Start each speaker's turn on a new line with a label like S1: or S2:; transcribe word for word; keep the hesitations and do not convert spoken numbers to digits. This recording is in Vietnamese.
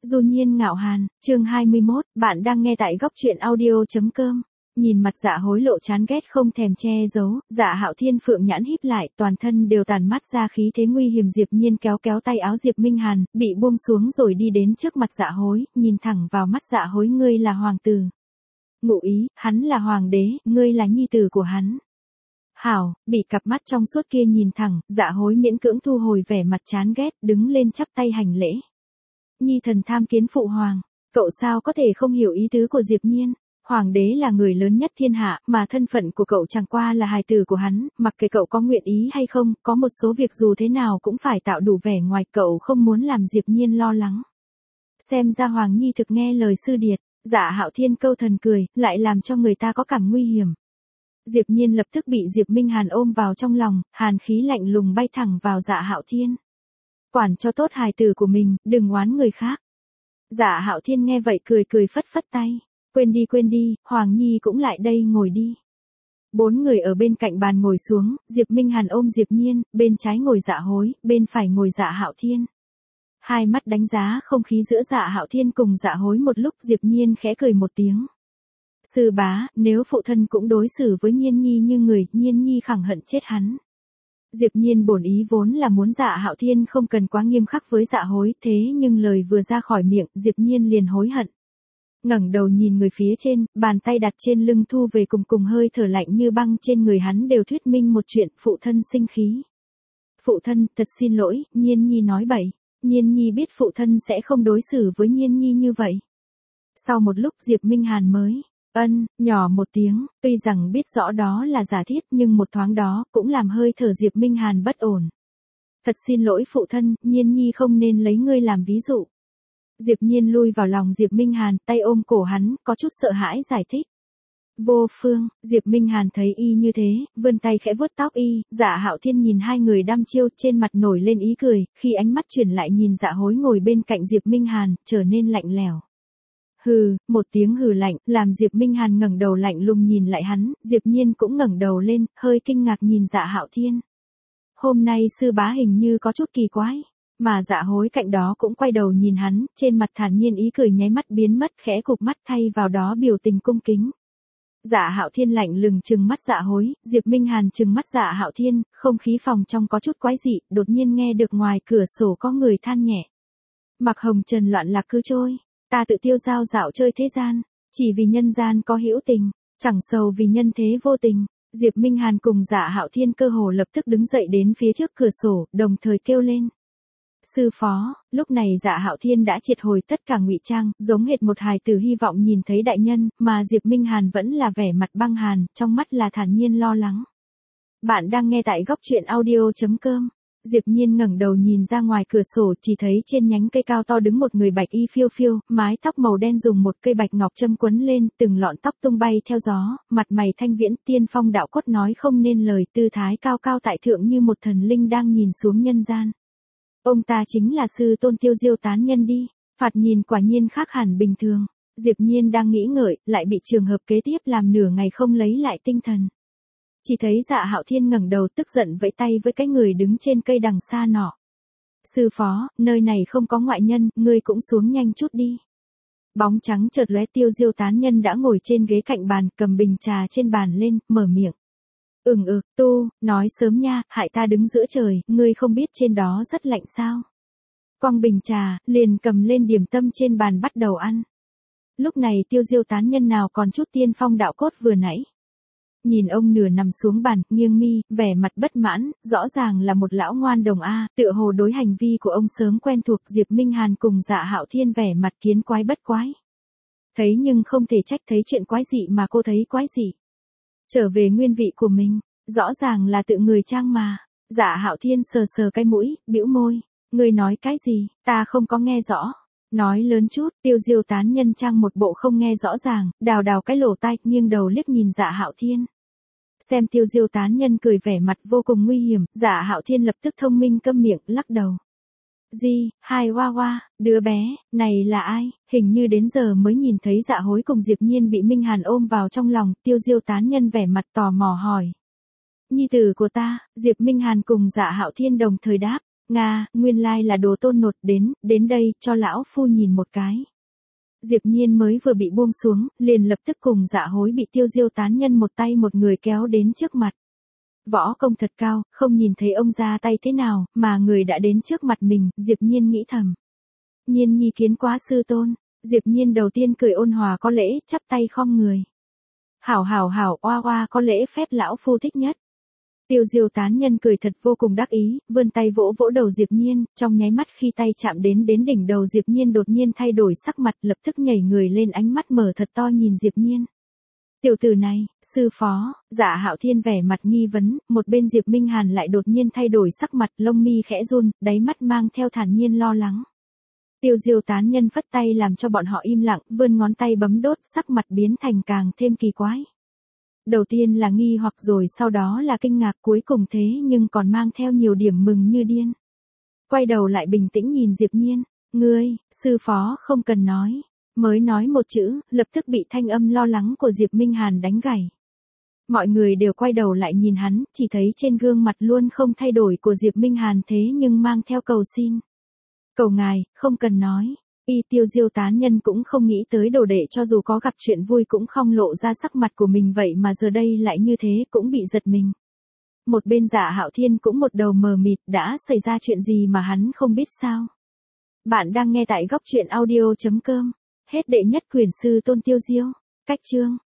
S1: Du Nhiên Ngạo Hàn, chương hai mươi mốt, bạn đang nghe tại góc truyện audio.com. Nhìn mặt Dạ Hối lộ chán ghét không thèm che giấu, Dạ Hạo Thiên phượng nhãn híp lại, toàn thân đều tản mắt ra khí thế nguy hiểm. Diệp Nhiên kéo kéo tay áo Diệp Minh Hàn, bị buông xuống rồi đi đến trước mặt Dạ Hối, nhìn thẳng vào mắt Dạ Hối, ngươi là hoàng tử. Ngụ ý, hắn là hoàng đế, ngươi là nhi tử của hắn. Hảo, bị cặp mắt trong suốt kia nhìn thẳng, Dạ Hối miễn cưỡng thu hồi vẻ mặt chán ghét, đứng lên chắp tay hành lễ. Nhi thần tham kiến phụ hoàng, cậu sao có thể không hiểu ý tứ của Diệp Nhiên. Hoàng đế là người lớn nhất thiên hạ, mà thân phận của cậu chẳng qua là hài tử của hắn, mặc kệ cậu có nguyện ý hay không, có một số việc dù thế nào cũng phải tạo đủ vẻ ngoài, cậu không muốn làm Diệp Nhiên lo lắng. Xem ra Hoàng Nhi thực nghe lời sư điệt. Dạ Hạo Thiên câu thần cười, lại làm cho người ta có cảm nguy hiểm. Diệp Nhiên lập tức bị Diệp Minh Hàn ôm vào trong lòng, hàn khí lạnh lùng bay thẳng vào Dạ Hạo Thiên. Quản cho tốt hài tử của mình, đừng oán người khác. Dạ Hạo Thiên nghe vậy cười cười phất phất tay. Quên đi quên đi, Hoàng Nhi cũng lại đây ngồi đi. Bốn người ở bên cạnh bàn ngồi xuống, Diệp Minh Hàn ôm Diệp Nhiên, bên trái ngồi Dạ Hối, bên phải ngồi Dạ Hạo Thiên. Hai mắt đánh giá không khí giữa Dạ Hạo Thiên cùng Dạ Hối một lúc. Diệp Nhiên khẽ cười một tiếng. Sư bá, nếu phụ thân cũng đối xử với Nhiên Nhi như người, Nhiên Nhi khẳng hận chết hắn. Diệp Nhiên bổn ý vốn là muốn Dạ Hạo Thiên không cần quá nghiêm khắc với Dạ Hối, thế nhưng lời vừa ra khỏi miệng, Diệp Nhiên liền hối hận. Ngẩng đầu nhìn người phía trên, bàn tay đặt trên lưng thu về, cùng cùng hơi thở lạnh như băng trên người hắn đều thuyết minh một chuyện, phụ thân sinh khí. Phụ thân, thật xin lỗi, Nhiên Nhi nói bậy. Nhiên Nhi biết phụ thân sẽ không đối xử với Nhiên Nhi như vậy. Sau một lúc Diệp Minh Hàn mới ân, nhỏ một tiếng, tuy rằng biết rõ đó là giả thiết nhưng một thoáng đó cũng làm hơi thở Diệp Minh Hàn bất ổn. Thật xin lỗi phụ thân, Nhiên Nhi không nên lấy ngươi làm ví dụ. Diệp Nhiên lui vào lòng Diệp Minh Hàn, tay ôm cổ hắn, có chút sợ hãi giải thích. Vô phương, Diệp Minh Hàn thấy y như thế, vươn tay khẽ vuốt tóc y. Dạ Hạo Thiên nhìn hai người đăm chiêu, trên mặt nổi lên ý cười, khi ánh mắt chuyển lại nhìn Dạ Hối ngồi bên cạnh Diệp Minh Hàn, trở nên lạnh lẽo. Hừ, một tiếng hừ lạnh, làm Diệp Minh Hàn ngẩng đầu lạnh lùng nhìn lại hắn. Diệp Nhiên cũng ngẩng đầu lên, hơi kinh ngạc nhìn Dạ Hạo Thiên. Hôm nay sư bá hình như có chút kỳ quái, mà Dạ Hối cạnh đó cũng quay đầu nhìn hắn, trên mặt thản nhiên ý cười nháy mắt biến mất, khẽ cụp mắt thay vào đó biểu tình cung kính. Dạ Hạo Thiên lạnh lùng trừng mắt Dạ Hối, Diệp Minh Hàn trừng mắt Dạ Hạo Thiên, không khí phòng trong có chút quái dị, đột nhiên nghe được ngoài cửa sổ có người than nhẹ. Mặc hồng trần loạn lạc cứ trôi, ta tự tiêu dao dạo chơi thế gian, chỉ vì nhân gian có hữu tình, chẳng sầu vì nhân thế vô tình. Diệp Minh Hàn cùng Dạ Hạo Thiên cơ hồ lập tức đứng dậy đến phía trước cửa sổ, đồng thời kêu lên. Sư phó, lúc này Dạ Hạo Thiên đã triệt hồi tất cả ngụy trang, giống hệt một hài tử hy vọng nhìn thấy đại nhân, mà Diệp Minh Hàn vẫn là vẻ mặt băng hàn, trong mắt là thản nhiên lo lắng. Bạn đang nghe tại góc truyện audio.com. Diệp Nhiên ngẩng đầu nhìn ra ngoài cửa sổ, chỉ thấy trên nhánh cây cao to đứng một người bạch y phiêu phiêu, mái tóc màu đen dùng một cây bạch ngọc châm quấn lên, từng lọn tóc tung bay theo gió, mặt mày thanh viễn, tiên phong đạo cốt nói không nên lời, tư thái cao cao tại thượng như một thần linh đang nhìn xuống nhân gian. Ông ta chính là sư tôn Tiêu Diêu tán nhân đi, phạt nhìn quả nhiên khác hẳn bình thường. Diệp Nhiên đang nghĩ ngợi, lại bị trường hợp kế tiếp làm nửa ngày không lấy lại tinh thần. Chỉ thấy Dạ Hạo Thiên ngẩng đầu tức giận vẫy tay với cái người đứng trên cây đằng xa nọ. Sư phó, nơi này không có ngoại nhân, ngươi cũng xuống nhanh chút đi. Bóng trắng chợt lóe, Tiêu Diêu tán nhân đã ngồi trên ghế cạnh bàn, cầm bình trà trên bàn lên, mở miệng. Ừm ừ, tu, nói sớm nha, hại ta đứng giữa trời, ngươi không biết trên đó rất lạnh sao. Quăng bình trà, liền cầm lên điểm tâm trên bàn bắt đầu ăn. Lúc này Tiêu Diêu tán nhân nào còn chút tiên phong đạo cốt vừa nãy. Nhìn ông nửa nằm xuống bàn, nghiêng mi, vẻ mặt bất mãn, rõ ràng là một lão ngoan đồng a, tựa hồ đối hành vi của ông sớm quen thuộc. Diệp Minh Hàn cùng Dạ Hạo Thiên vẻ mặt kiến quái bất quái. Thấy nhưng không thể trách, thấy chuyện quái dị mà cô thấy quái dị. Trở về nguyên vị của mình, rõ ràng là tự người trang mà. Dạ Hạo Thiên sờ sờ cái mũi, bĩu môi, ngươi nói cái gì, ta không có nghe rõ. Nói lớn chút. Tiêu Diêu tán nhân trang một bộ không nghe rõ ràng, đào đào cái lỗ tai, nghiêng đầu liếc nhìn Dạ Hạo Thiên. Xem Tiêu Diêu tán nhân cười vẻ mặt vô cùng nguy hiểm, Dạ Hạo Thiên lập tức thông minh câm miệng, lắc đầu. Di, hai hoa hoa, đứa bé, này là ai? Hình như đến giờ mới nhìn thấy Dạ Hối cùng Diệp Nhiên bị Minh Hàn ôm vào trong lòng. Tiêu Diêu tán nhân vẻ mặt tò mò hỏi. Nhi tử của ta. Diệp Minh Hàn cùng Dạ Hạo Thiên đồng thời đáp. Nga, nguyên lai là đồ Tôn Nột đến, đến đây, cho lão phu nhìn một cái. Diệp Nhiên mới vừa bị buông xuống, liền lập tức cùng Dạ Hối bị Tiêu Diêu tán nhân một tay một người kéo đến trước mặt. Võ công thật cao, không nhìn thấy ông ra tay thế nào, mà người đã đến trước mặt mình, Diệp Nhiên nghĩ thầm. Nhiên nhi kiến quá sư tôn, Diệp Nhiên đầu tiên cười ôn hòa có lễ, chắp tay khom người. Hảo hảo hảo, oa oa có lễ phép lão phu thích nhất. Tiêu Diêu tán nhân cười thật vô cùng đắc ý, vươn tay vỗ vỗ đầu Diệp Nhiên, trong nháy mắt khi tay chạm đến đến đỉnh đầu Diệp Nhiên đột nhiên thay đổi sắc mặt, lập tức nhảy người lên, ánh mắt mở thật to nhìn Diệp Nhiên. Tiểu tử này, sư phó, Dạ Hạo Thiên vẻ mặt nghi vấn, một bên Diệp Minh Hàn lại đột nhiên thay đổi sắc mặt, lông mi khẽ run, đáy mắt mang theo thản nhiên lo lắng. Tiêu Diêu tán nhân phất tay làm cho bọn họ im lặng, vươn ngón tay bấm đốt, sắc mặt biến thành càng thêm kỳ quái. Đầu tiên là nghi hoặc rồi sau đó là kinh ngạc, cuối cùng thế nhưng còn mang theo nhiều điểm mừng như điên. Quay đầu lại bình tĩnh nhìn Diệp Nhiên, ngươi, sư phó không cần nói. Mới nói một chữ, lập tức bị thanh âm lo lắng của Diệp Minh Hàn đánh gãy. Mọi người đều quay đầu lại nhìn hắn, chỉ thấy trên gương mặt luôn không thay đổi của Diệp Minh Hàn thế nhưng mang theo cầu xin. Cầu ngài, không cần nói. Y Tiêu Diêu tán nhân cũng không nghĩ tới đồ đệ cho dù có gặp chuyện vui cũng không lộ ra sắc mặt của mình, vậy mà giờ đây lại như thế, cũng bị giật mình. Một bên Dạ Hạo Thiên cũng một đầu mờ mịt, đã xảy ra chuyện gì mà hắn không biết sao. Bạn đang nghe tại góc truyện audio chấm com. Hết đệ nhất quyển Sư Tôn Tiêu Diêu. Cách chương